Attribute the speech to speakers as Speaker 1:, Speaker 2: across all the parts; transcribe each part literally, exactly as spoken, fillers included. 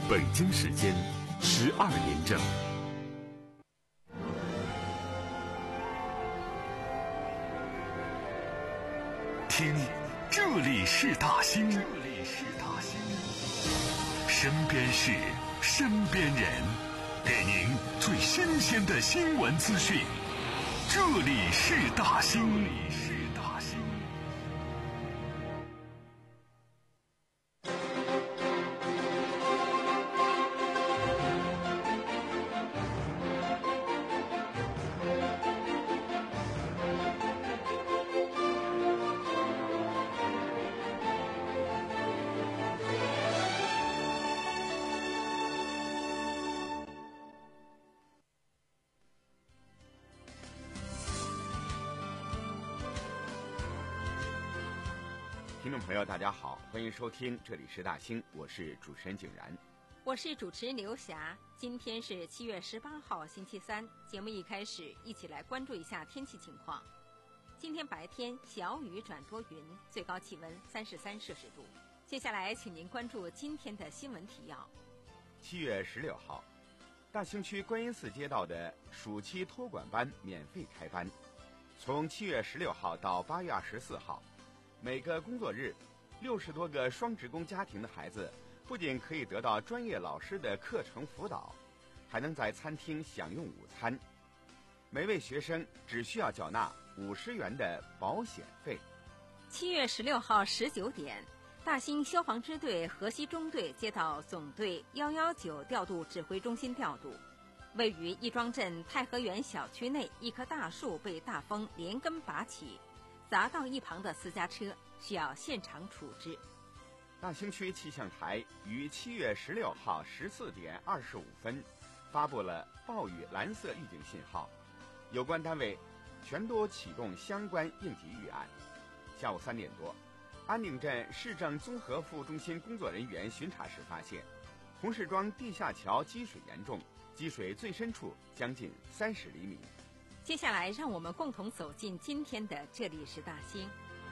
Speaker 1: 北京时间十二点整。听，这里是大兴，这里是大兴，身边事，身边人，给您最新鲜的新闻资讯。这里是大兴，这里是大兴。听众朋友大家好，欢迎收听这里是大兴，我是主持人景然，
Speaker 2: 我是主持人刘霞。今天是七月十八号星期三，节目一开始一起来关注一下天气情况。今天白天小雨转多云，最高气温三十三摄氏度。接下来请您关注今天的新闻提要。
Speaker 1: 七月十六号，大兴区观音寺街道的暑期托管班免费开班，从七月十六号到八月二十四号，每个工作日，六十多个双职工家庭的孩子不仅可以得到专业老师的课程辅导，还能在餐厅享用午餐。每位学生只需要缴纳五十元的保险费。
Speaker 2: 七月十六号十九点，大兴消防支队河西中队接到总队一一九调度指挥中心调度，位于亦庄镇太和园小区内一棵大树被大风连根拔起，砸到一旁的私家车，需要现场处置。
Speaker 1: 大兴区气象台于七月十六号十四点二十五分发布了暴雨蓝色预警信号，有关单位全都启动相关应急预案。下午三点多，安定镇市政综合服务中心工作人员巡查时发现，红市庄地下桥积水严重，积水最深处将近三十厘米。
Speaker 2: 接下来让我们共同走进今天的这里是大兴。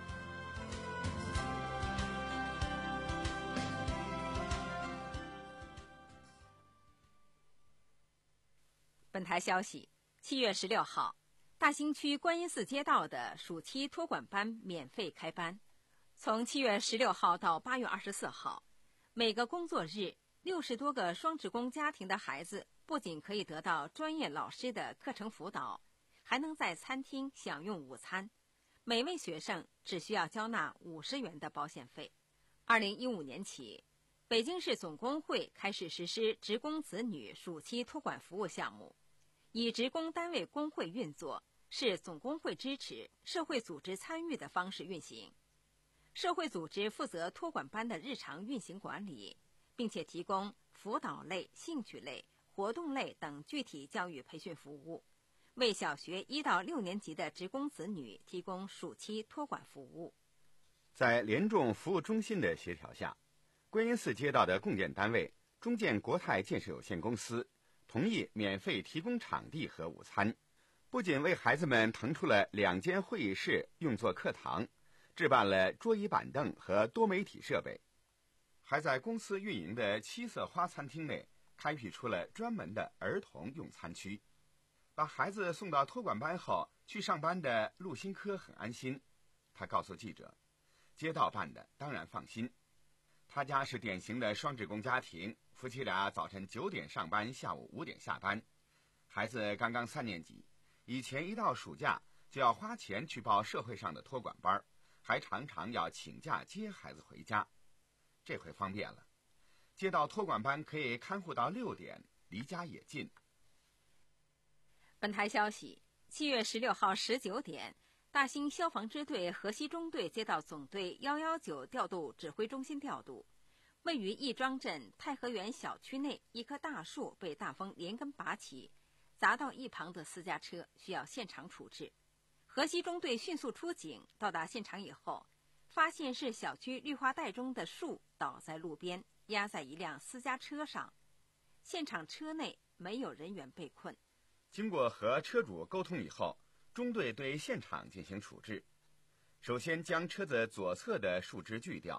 Speaker 2: 本台消息，七月十六号，大兴区观音寺街道的暑期托管班免费开班，从七月十六号到八月二十四号，每个工作日，六十多个双职工家庭的孩子不仅可以得到专业老师的课程辅导，还能在餐厅享用午餐，每位学生只需要交纳五十元的保险费。二零一五年起，北京市总工会开始实施职工子女暑期托管服务项目，以职工单位工会运作，市总工会支持、社会组织参与的方式运行。社会组织负责托管班的日常运行管理，并且提供辅导类、兴趣类、活动类等具体教育培训服务，为小学一到六年级的职工子女提供暑期托管服务。
Speaker 1: 在联众服务中心的协调下，观音寺街道的共建单位中建国泰建设有限公司同意免费提供场地和午餐，不仅为孩子们腾出了两间会议室用作课堂，置办了桌椅板凳和多媒体设备，还在公司运营的七色花餐厅内开辟出了专门的儿童用餐区。把孩子送到托管班后去上班的陆新科很安心，他告诉记者，街道办的当然放心。他家是典型的双职工家庭，夫妻俩早晨九点上班，下午五点下班。孩子刚刚三年级，以前一到暑假就要花钱去报社会上的托管班，还常常要请假接孩子回家。这回方便了，街道托管班可以看护到六点，离家也近。
Speaker 2: 本台消息，七月十六号十九点，大兴消防支队河西中队接到总队一一九调度指挥中心调度，位于亦庄镇太和园小区内一棵大树被大风连根拔起，砸到一旁的私家车，需要现场处置。河西中队迅速出警，到达现场以后，发现是小区绿化带中的树倒在路边，压在一辆私家车上，现场车内没有人员被困。
Speaker 1: 经过和车主沟通以后，中队对现场进行处置。首先将车子左侧的树枝锯掉，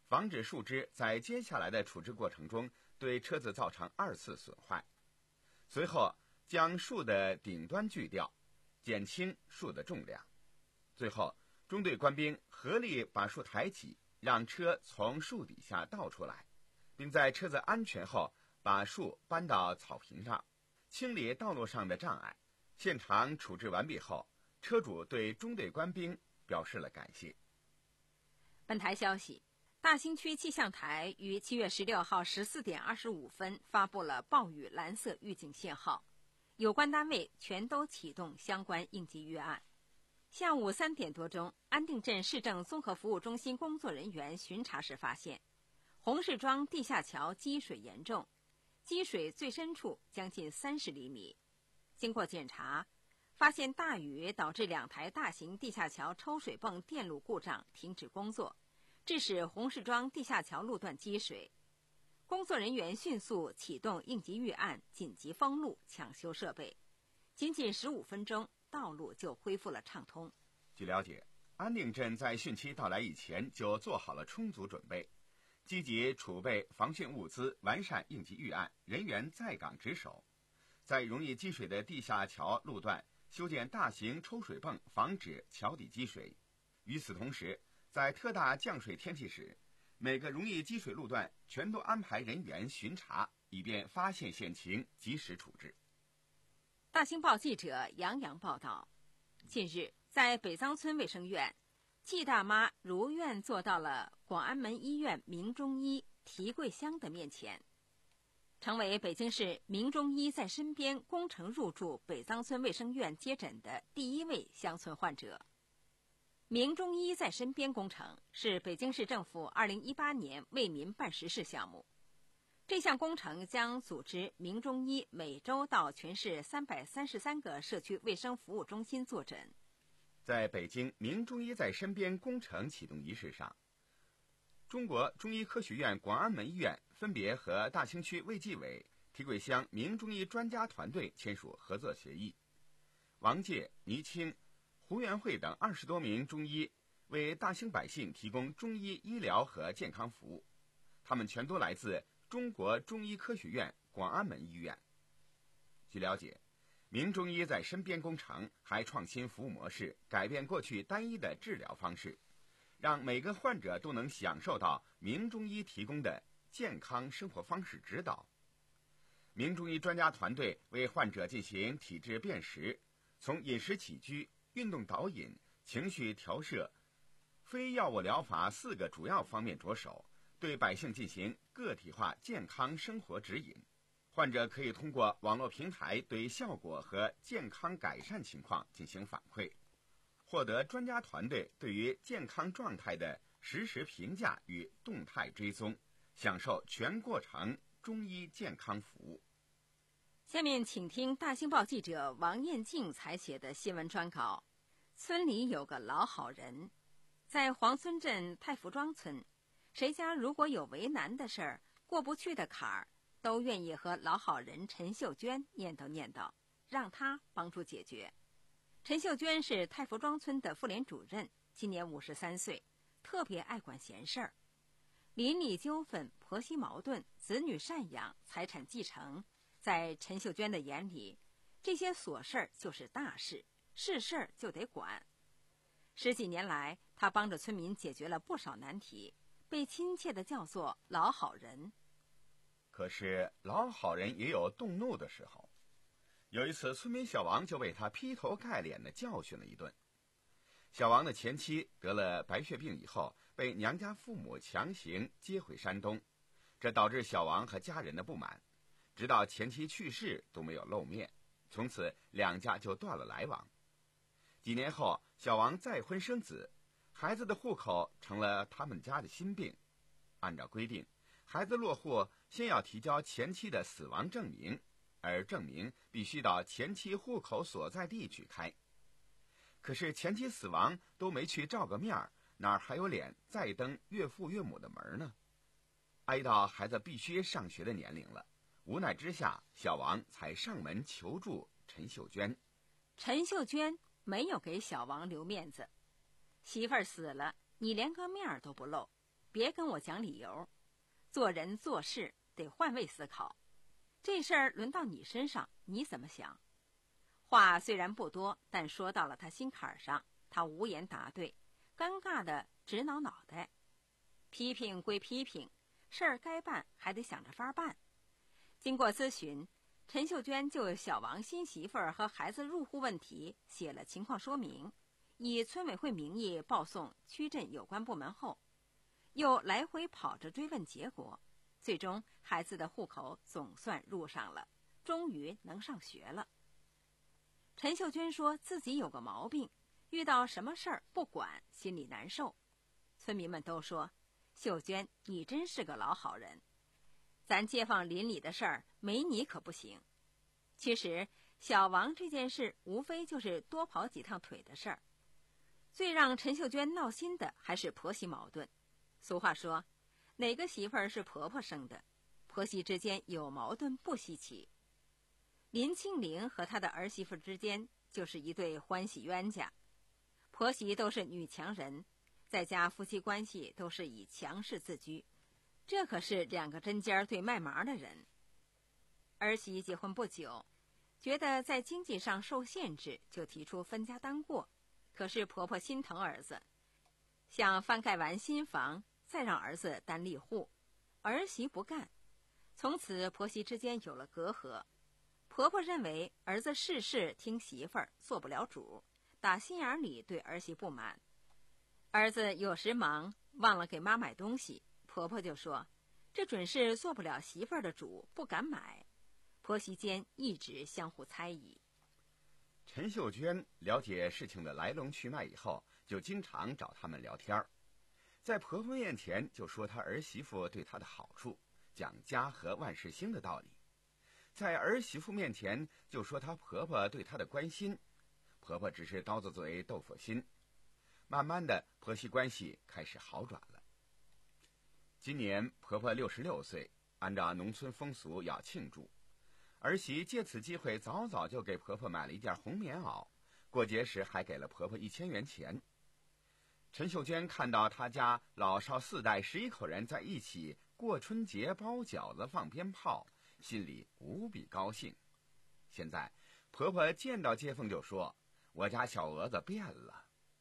Speaker 1: 防止树枝在接下来的处置过程中对车子造成二次损坏。随后将树的顶端锯掉，减轻树的重量。最后中队官兵合力把树抬起，让车从树底下倒出来，并在车子安全后把树搬到草坪上，清理道路上的障碍。现场处置完毕后，车主对中队官兵表示了感谢。
Speaker 2: 本台消息，大兴区气象台于七月十六号十四点二十五分发布了暴雨蓝色预警信号，有关单位全都启动相关应急预案。下午三点多钟，安定镇市政综合服务中心工作人员巡查时发现，红市庄地下桥积水严重，积水最深处将近三十厘米。经过检查，发现大雨导致两台大型地下桥抽水泵电路故障停止工作，致使红市庄地下桥路段积水。工作人员迅速启动应急预案，紧急封路抢修设备，仅仅十五分钟，道路就恢复了畅通。
Speaker 1: 据了解，安定镇在汛期到来以前就做好了充足准备，积极储备防汛物资，完善应急预案，人员在岗值守。在容易积水的地下桥路段修建大型抽水泵，防止桥底积水。与此同时，在特大降水天气时，每个容易积水路段全都安排人员巡查，以便发现险情及时处置。
Speaker 2: 大兴报记者杨洋报道，近日在北桑村卫生院，季大妈如愿坐到了广安门医院名中医提柜香的面前，成为北京市名中医在身边工程入住北桑村卫生院接诊的第一位乡村患者。名中医在身边工程是北京市政府二零一八年为民办实事项目。这项工程将组织名中医每周到全市三百三十三个社区卫生服务中心坐诊。
Speaker 1: 在北京名中医在身边工程启动仪式上，中国中医科学院广安门医院分别和大兴区卫计委、提柜乡名中医专家团队签署合作协议。王介、倪清、胡元慧等二十多名中医为大兴百姓提供中医医疗和健康服务，他们全都来自中国中医科学院广安门医院。据了解，名中医在身边工程还创新服务模式，改变过去单一的治疗方式，让每个患者都能享受到名中医提供的健康生活方式指导。名中医专家团队为患者进行体质辨识，从饮食起居、运动导引、情绪调摄、非药物疗法四个主要方面着手，对百姓进行个体化健康生活指引。患者可以通过网络平台对效果和健康改善情况进行反馈，获得专家团队对于健康状态的实时评价与动态追踪，享受全过程中医健康服务。
Speaker 2: 下面请听大兴报记者王艳静采写的新闻专稿。村里有个老好人，在黄村镇太福庄村，谁家如果有为难的事儿、过不去的坎儿，都愿意和老好人陈秀娟念叨念叨，让她帮助解决。陈秀娟是太福庄村的妇联主任，今年五十三岁，特别爱管闲事儿。邻里纠纷、婆媳矛盾、子女赡养、财产继承，在陈秀娟的眼里，这些琐事儿就是大事，是事儿就得管。十几年来，她帮着村民解决了不少难题，被亲切地叫做老好人。
Speaker 1: 可是老好人也有动怒的时候，有一次村民小王就被他劈头盖脸地教训了一顿。小王的前妻得了白血病以后，被娘家父母强行接回山东，这导致小王和家人的不满，直到前妻去世都没有露面，从此两家就断了来往。几年后，小王再婚生子，孩子的户口成了他们家的心病。按照规定，孩子落户先要提交前妻的死亡证明，而证明必须到前妻户口所在地举开。可是前妻死亡都没去照个面，哪还有脸再登岳父岳母的门呢？挨到孩子必须上学的年龄了，无奈之下，小王才上门求助陈秀娟。
Speaker 2: 陈秀娟没有给小王留面子，媳妇儿死了，你连个面都不露， 别跟我讲理由，做人做事得换位思考。这事儿轮到你身上，你怎么想？话虽然不多，但说到了他心坎上，他无言答对，尴尬的直挠脑袋。批评归批评，事儿该办还得想着法办。经过咨询，陈秀娟就小王新媳妇儿和孩子入户问题写了情况说明，以村委会名义报送区镇有关部门后，又来回跑着追问结果，最终孩子的户口总算入上了，终于能上学了。陈秀娟说自己有个毛病，遇到什么事儿不管，心里难受。村民们都说，秀娟你真是个老好人，咱街坊邻里的事儿没你可不行。其实小王这件事无非就是多跑几趟腿的事儿，最让陈秀娟闹心的还是婆媳矛盾。俗话说，哪个媳妇儿是婆婆生的，婆媳之间有矛盾不稀奇。林庆龄和她的儿媳妇之间就是一对欢喜冤家，婆媳都是女强人，在家夫妻关系都是以强势自居，这可是两个针尖对麦芒的人。儿媳结婚不久，觉得在经济上受限制，就提出分家单过，可是婆婆心疼儿子，想翻盖完新房再让儿子单立户，儿媳不干，从此婆媳之间有了隔阂。婆婆认为儿子事事听媳妇儿，做不了主，打心眼里对儿媳不满。儿子有时忙忘了给妈买东西，婆婆就说这准是做不了媳妇儿的主，不敢买。婆媳间一直相互猜疑。
Speaker 1: 陈秀娟了解事情的来龙去脉以后，就经常找他们聊天，在婆婆面前就说她儿媳妇对她的好处，讲家和万事兴的道理；在儿媳妇面前就说她婆婆对她的关心，婆婆只是刀子嘴豆腐心。慢慢的，婆媳关系开始好转了。今年婆婆六十六岁，按照农村风俗要庆祝，儿媳借此机会早早就给婆婆买了一件红棉袄，过节时还给了婆婆一千元钱。陈秀娟看到她家老少四代十一口人在一起过春节、包饺子、放鞭炮，心里无比高兴。现在婆婆见到接缝就说，我家小蛾子变了。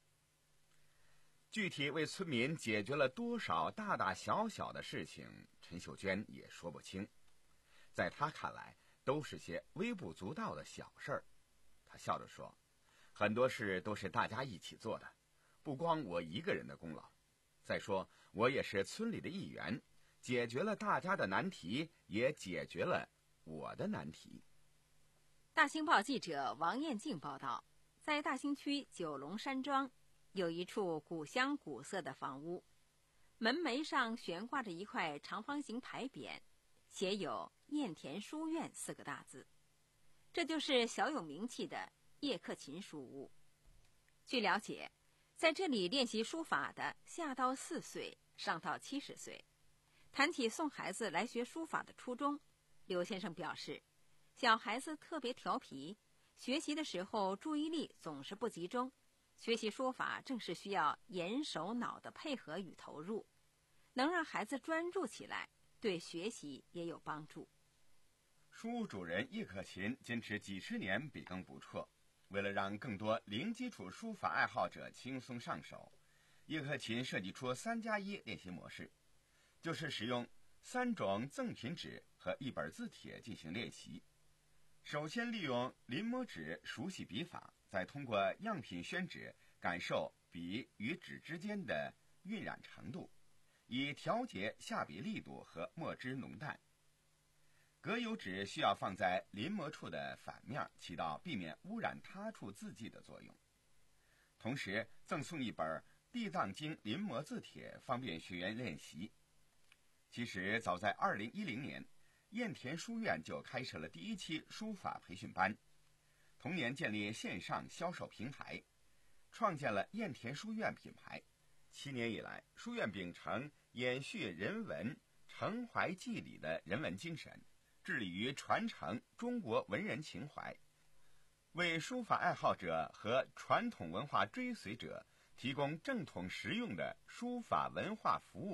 Speaker 1: 具体为村民解决了多少大大小小的事情，陈秀娟也说不清，在她看来都是些微不足道的小事儿。她笑着说，很多事都是大家一起做的，不光我一个人的功劳。再说我也是村里的一员，解决了大家的难题，也解决了我的难题。
Speaker 2: 大兴报记者王艳静报道，在大兴区九龙山庄有一处古香古色的房屋，门楣上悬挂着一块长方形牌匾，写有燕田书院四个大字，这就是小有名气的叶克勤书屋。据了解，在这里练习书法的下到四岁，上到七十岁。谈起送孩子来学书法的初衷，刘先生表示，小孩子特别调皮，学习的时候注意力总是不集中，学习书法正是需要眼手脑的配合与投入，能让孩子专注起来，对学习也有帮助。
Speaker 1: 书屋主人叶克勤坚持几十年笔耕不辍，为了让更多零基础书法爱好者轻松上手，叶克勤设计出三加一练习模式，就是使用三种赠品纸和一本字帖进行练习。首先利用临摹纸熟悉笔法，再通过样品宣纸感受笔与纸之间的晕染程度，以调节下笔力度和墨汁浓淡。格油纸需要放在临摹处的反面，起到避免污染他处字迹的作用。同时赠送一本地藏经临摹字帖，方便学员练习。其实早在二零一零年，燕田书院就开设了第一期书法培训班，同年建立线上销售平台，创建了燕田书院品牌。七年以来，书院秉承延续人文、承怀祭礼的人文精神，致力于传承中国文人情怀，为书法爱好者和传统文化追随者提供正统实用的书法文化服务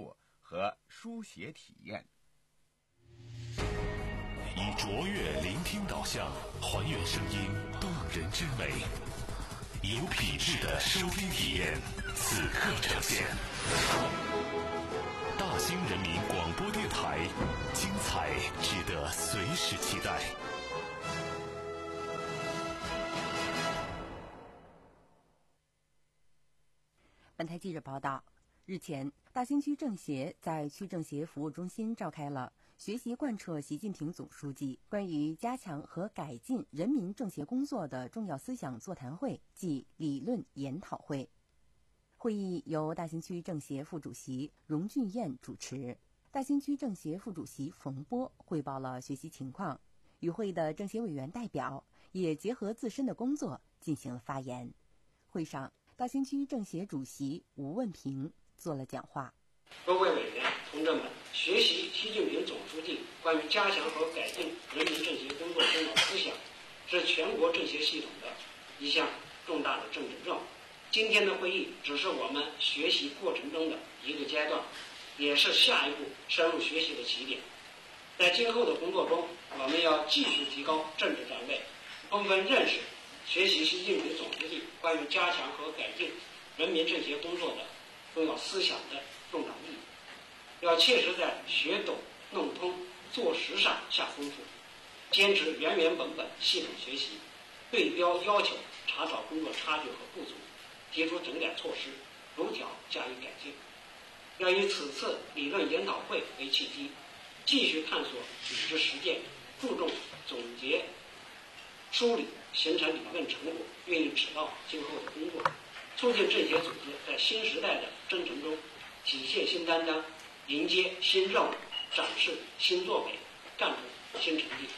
Speaker 1: 和书写体验。
Speaker 3: 以卓越聆听导向，还原声音动人之美，有品质的收听体验，此刻呈现。大兴人民广播电台，精彩值得随时期待。
Speaker 4: 本台记者报道，日前，大兴区政协在区政协服务中心召开了学习贯彻习近平总书记关于加强和改进人民政协工作的重要思想座谈会暨理论研讨会。会议由大兴区政协副主席荣俊彦主持，大兴区政协副主席冯波汇报了学习情况，与会的政协委员代表也结合自身的工作进行了发言。会上，大兴区政协主席吴问平做了讲话。
Speaker 5: 各位委员同志们，学习习近平总书记关于加强和改进人民政协工作重要思想，是全国政协系统的一项重大的政治任务。今天的会议只是我们学习过程中的一个阶段，也是下一步深入学习的起点。在今后的工作中，我们要继续提高政治站位，充分认识学习习近平总书记关于加强和改进人民政协工作的重要思想的重大意义，要切实在学懂、弄通、做实上下功夫，坚持原原本本系统学习，对标要求，查找工作差距和不足，提出整改措施，逐条加以改进。要以此次理论研讨会为契机，继续探索组织实践，注重总结、梳理，形成理论成果，运用指导今后的工作，促进政协组织在新时代的征程中体现新担当，迎接新任务，展示新作为，干出新成绩。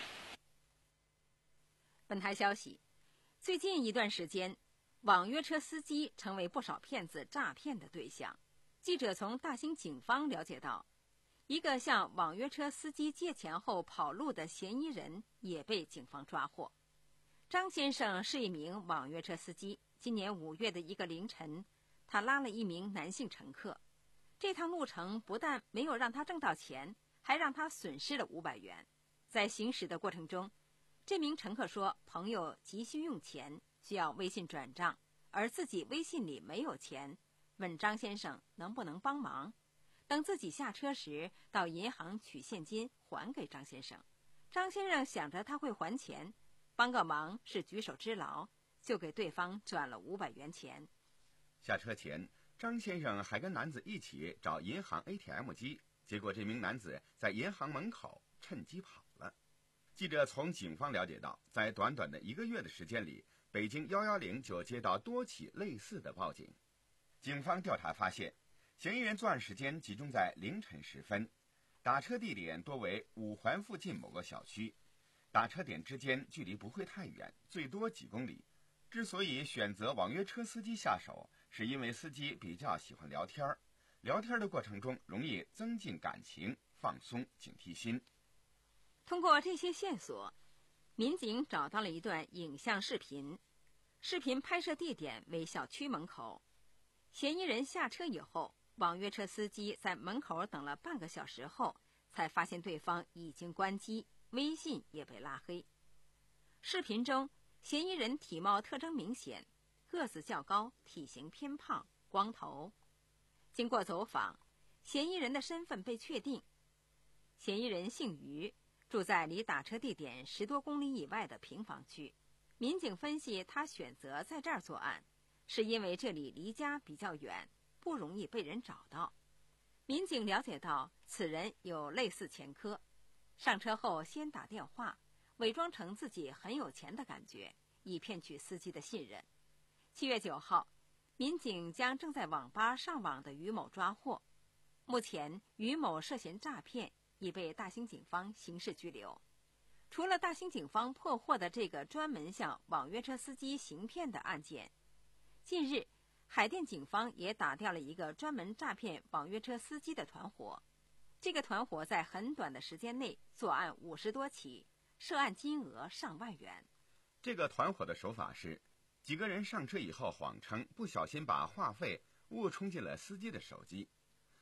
Speaker 2: 本台消息，最近一段时间，网约车司机成为不少骗子诈骗的对象。记者从大兴警方了解到，一个向网约车司机借钱后跑路的嫌疑人也被警方抓获。张先生是一名网约车司机，今年五月的一个凌晨，他拉了一名男性乘客。这趟路程不但没有让他挣到钱，还让他损失了五百元。在行驶的过程中，这名乘客说朋友急需用钱，需要微信转账，而自己微信里没有钱，问张先生能不能帮忙。等自己下车时，到银行取现金还给张先生。张先生想着他会还钱，帮个忙是举手之劳，就给对方转了五百元钱。
Speaker 1: 下车前，张先生还跟男子一起找银行 A T M 机，结果这名男子在银行门口趁机跑了。记者从警方了解到，在短短的一个月的时间里，北京一一零就接到多起类似的报警。警方调查发现，嫌疑人作案时间集中在凌晨时分，打车地点多为五环附近某个小区，打车点之间距离不会太远，最多几公里。之所以选择网约车司机下手，是因为司机比较喜欢聊天，聊天的过程中容易增进感情，放松警惕心。
Speaker 2: 通过这些线索，民警找到了一段影像视频，视频拍摄地点为小区门口。嫌疑人下车以后，网约车司机在门口等了半个小时后，才发现对方已经关机，微信也被拉黑。视频中，嫌疑人体貌特征明显，个子较高，体型偏胖，光头。经过走访，嫌疑人的身份被确定。嫌疑人姓于，住在离打车地点十多公里以外的平房区。民警分析，他选择在这儿作案，是因为这里离家比较远，不容易被人找到。民警了解到，此人有类似前科，上车后先打电话，伪装成自己很有钱的感觉，以骗取司机的信任。七月九号，民警将正在网吧上网的于某抓获。目前，于某涉嫌诈骗，已被大兴警方刑事拘留。除了大兴警方破获的这个专门向网约车司机行骗的案件，近日，海淀警方也打掉了一个专门诈骗网约车司机的团伙。这个团伙在很短的时间内作案五十多起，涉案金额上万元。
Speaker 1: 这个团伙的手法是，几个人上车以后谎称不小心把话费误充进了司机的手机，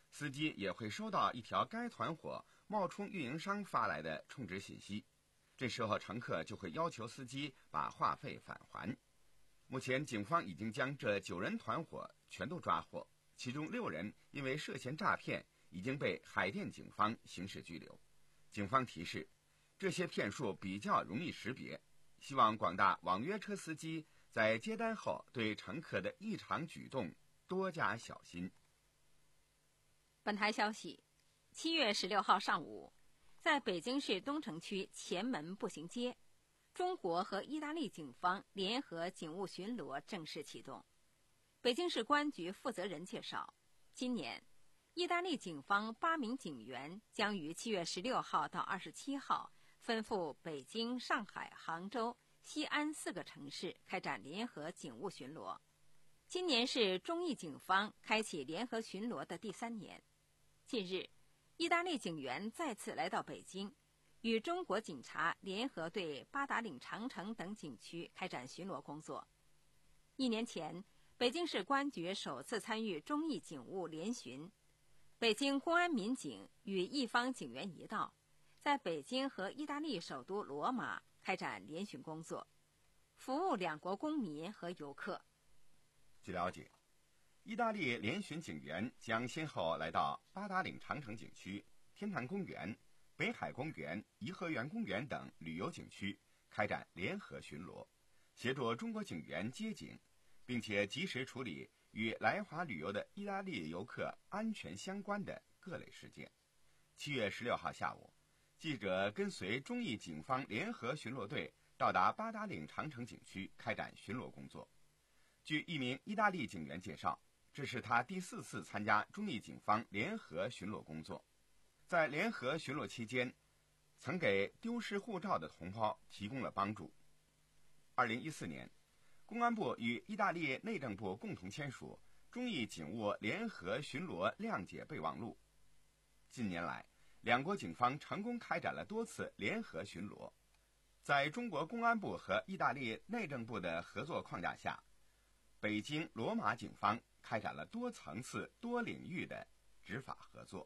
Speaker 1: 司机也会收到一条该团伙冒充运营商发来的充值信息，这时候乘客就会要求司机把话费返还。目前警方已经将这九人团伙全都抓获，其中六人因为涉嫌诈骗已经被海淀警方刑事拘留。警方提示，这些骗术比较容易识别，希望广大网约车司机在接单后对乘客的异常举动多加小心。
Speaker 2: 本台消息，七月十六号上午，在北京市东城区前门步行街，中国和意大利警方联合警务巡逻正式启动。北京市公安局负责人介绍，今年意大利警方八名警员将于七月十六号到二十七号分赴北京、上海、杭州、西安四个城市开展联合警务巡逻。今年是中意警方开启联合巡逻的第三年。近日，意大利警员再次来到北京，与中国警察联合对八达岭长城等景区开展巡逻工作。一年前，北京市公安局首次参与中意警务联巡，北京公安民警与意方警员一道，在北京和意大利首都罗马开展联巡工作，服务两国公民和游客。
Speaker 1: 据了解，意大利联巡警员将先后来到八达岭长城景区、天坛公园、北海公园、颐和园公园等旅游景区开展联合巡逻，协助中国警员接警，并且及时处理与来华旅游的意大利游客安全相关的各类事件。七月十六号下午，记者跟随中意警方联合巡逻队到达八达岭长城景区开展巡逻工作。据一名意大利警员介绍，这是他第四次参加中意警方联合巡逻工作。在联合巡逻期间，曾给丢失护照的同胞提供了帮助。二零一四年，公安部与意大利内政部共同签署中意警务联合巡逻谅解备忘录。近年来，两国警方成功开展了多次联合巡逻。在中国公安部和意大利内政部的合作框架下，北京、罗马警方开展了多层次、多领域的执法合作。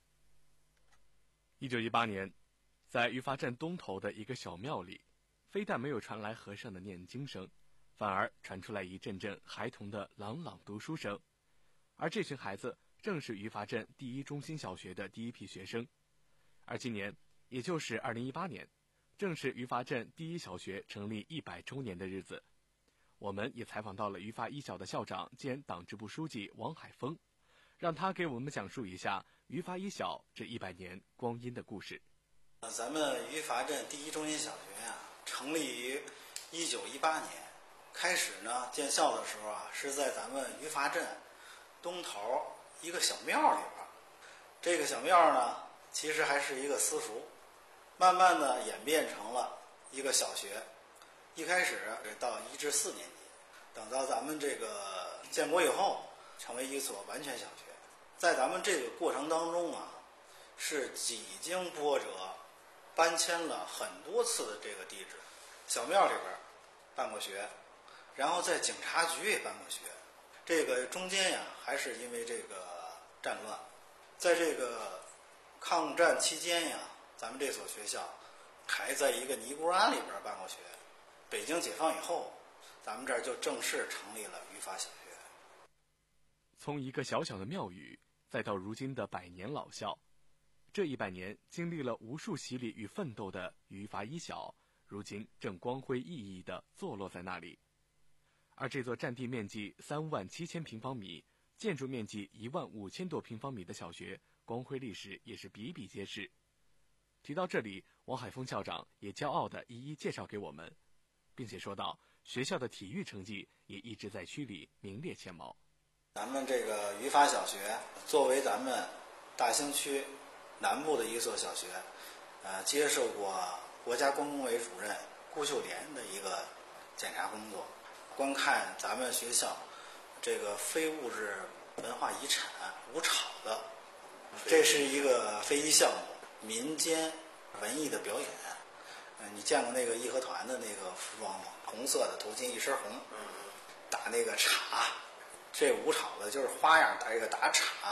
Speaker 6: 一九一八年，在于发镇东头的一个小庙里，非但没有传来和尚的念经声，反而传出来一阵阵孩童的朗朗读书声。而这群孩子正是于发镇第一中心小学的第一批学生。而今年，也就是二零一八年，正是于发镇第一小学成立一百周年的日子。我们也采访到了于发一小的校长兼党支部书记王海峰，让他给我们讲述一下于发一小这一百年光阴的故事。
Speaker 7: 咱们于发镇第一中心小学呀、啊，成立于一九一八年。开始呢，建校的时候啊，是在咱们于发镇东头一个小庙里边。这个小庙呢，其实还是一个私塾，慢慢的演变成了一个小学。一开始到一至四年级，等到咱们这个建国以后，成为一所完全小学。在咱们这个过程当中啊，是几经波折，搬迁了很多次的这个地址。小庙里边办过学，然后在警察局也办过学。这个中间呀，还是因为这个战乱，在这个抗战期间呀，咱们这所学校还在一个尼姑庵里边办过学。北京解放以后，咱们这儿就正式成立了于发小学。
Speaker 6: 从一个小小的庙宇，再到如今的百年老校，这一百年经历了无数洗礼与奋斗的于发一小，如今正光辉熠熠地坐落在那里。而这座占地面积三万七千平方米、建筑面积一万五千多平方米的小学，光辉历史也是比比皆是。提到这里，王海峰校长也骄傲地一一介绍给我们，并且说到，学校的体育成绩也一直在区里名列前茅。
Speaker 7: 咱们这个于发小学作为咱们大兴区南部的一所小学，呃，接受过国家公工委主任顾秀莲的一个检查工作，观看咱们学校这个非物质文化遗产舞草的，这是一个非遗项目，民间文艺的表演。呃，你见过那个义和团的那个服装吗？红色的头巾，一身红，打那个镲。这舞草的就是花样打这个打镲，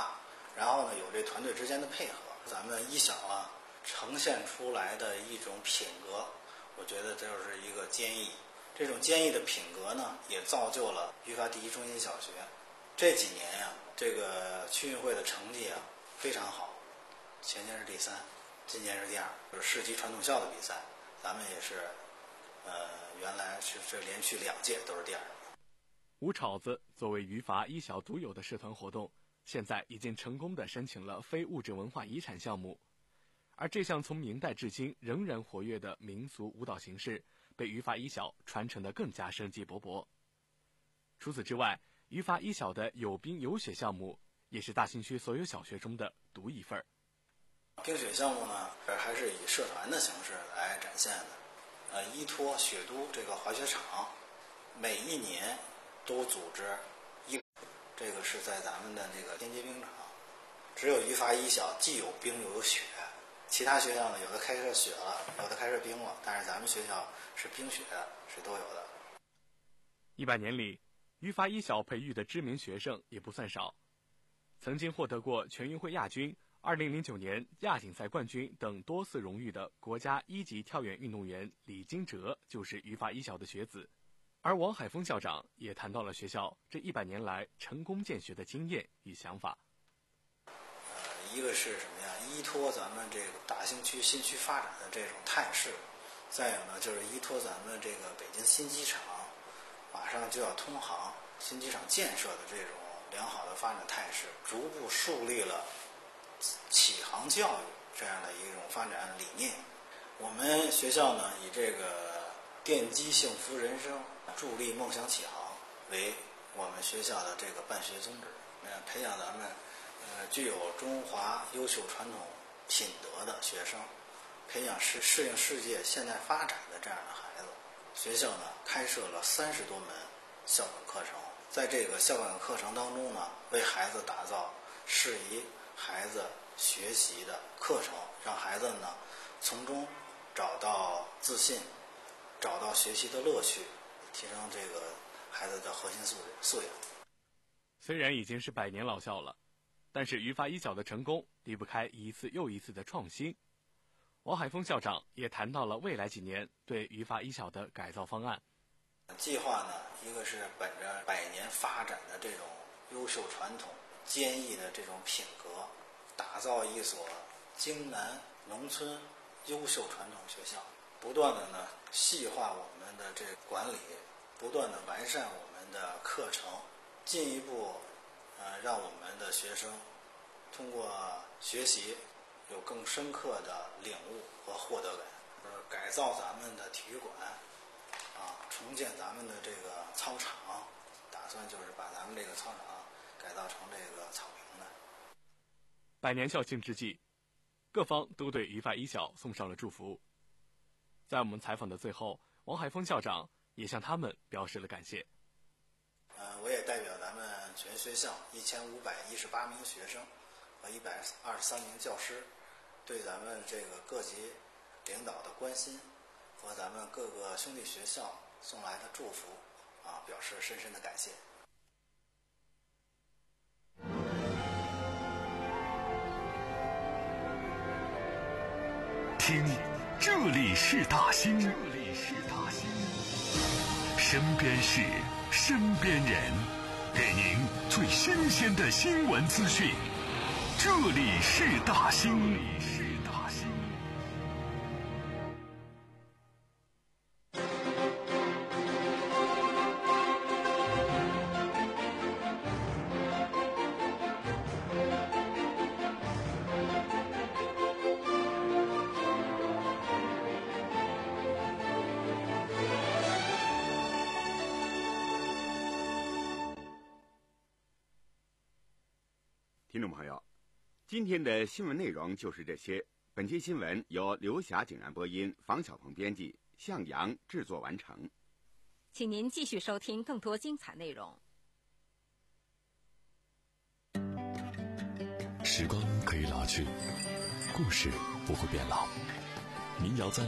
Speaker 7: 然后呢有这团队之间的配合，咱们一小啊呈现出来的一种品格，我觉得这就是一个坚毅。这种坚毅的品格呢，也造就了于发第一中心小学这几年呀、啊，这个区运会的成绩啊非常好，前年是第三，今年是第二，就是市级传统校的比赛，咱们也是，呃，原来是这连续两届都是第二。
Speaker 6: 舞炒子作为于发一小独有的社团活动，现在已经成功地申请了非物质文化遗产项目，而这项从明代至今仍然活跃的民俗舞蹈形式，被于发一小传承得更加生机勃勃。除此之外，于发一小的有冰有雪项目也是大兴区所有小学中的独一份儿。
Speaker 7: 冰雪项目呢，还是以社团的形式来展现的。呃，依托雪都这个滑雪场，每一年都组织一，这个是在咱们的这个天街冰场，只有于发一小既有冰又有雪。其他学校呢，有的开设雪了，有的开设冰了，但是咱们学校是冰雪是都有的。
Speaker 6: 一百年里，于发一小培育的知名学生也不算少，曾经获得过全运会亚军、二零零九年亚锦赛冠军等多次荣誉的国家一级跳远运动员李金哲就是于发一小的学子。而王海峰校长也谈到了学校这一百年来成功建学的经验与想法。
Speaker 7: 呃，一个是什么呀？依托咱们这个大兴区新区发展的这种态势，再有呢就是依托咱们这个北京新机场马上就要通航，新机场建设的这种良好的发展态势，逐步树立了启航教育这样的一种发展理念。我们学校呢以这个奠基幸福人生，助力梦想启航为我们学校的这个办学宗旨，呃，培养咱们呃具有中华优秀传统品德的学生，培养适适应世界现代发展的这样的孩子。学校呢开设了三十多门校本课程，在这个校本课程当中呢，为孩子打造适宜孩子学习的课程，让孩子呢从中找到自信，找到学习的乐趣，提升这个孩子的核心素质素养。
Speaker 6: 虽然已经是百年老校了，但是于发一小的成功离不开一次又一次的创新。王海峰校长也谈到了未来几年对于发一小的改造方案。
Speaker 7: 计划呢，一个是本着百年发展的这种优秀传统、坚毅的这种品格，打造一所京南农村优秀传统学校，不断的呢细化我们的这个管理，不断的完善我们的课程，进一步呃让我们的学生通过学习有更深刻的领悟和获得感。呃，改造咱们的体育馆啊，重建咱们的这个操场，打算就是把咱们这个操场改造成这个草坪的。
Speaker 6: 百年校庆之际，各方都对于发一小送上了祝福。在我们采访的最后，王海峰校长也向他们表示了感谢。
Speaker 7: 呃，我也代表咱们全学校一千五百一十八名学生和一百二十三名教师，对咱们这个各级领导的关心和咱们各个兄弟学校送来的祝福啊，表示深深的感谢。
Speaker 3: 听，这里是大兴，这里是大兴，身边事，身边人，给您最新鲜的新闻资讯。这里是大兴，这里是大兴。
Speaker 1: 听众朋友，今天的新闻内容就是这些。本期新闻由刘霞景然播音，房小鹏编辑，向阳制作完成。
Speaker 2: 请您继续收听更多精彩内容。
Speaker 3: 时光可以老去，故事不会变老。民谣在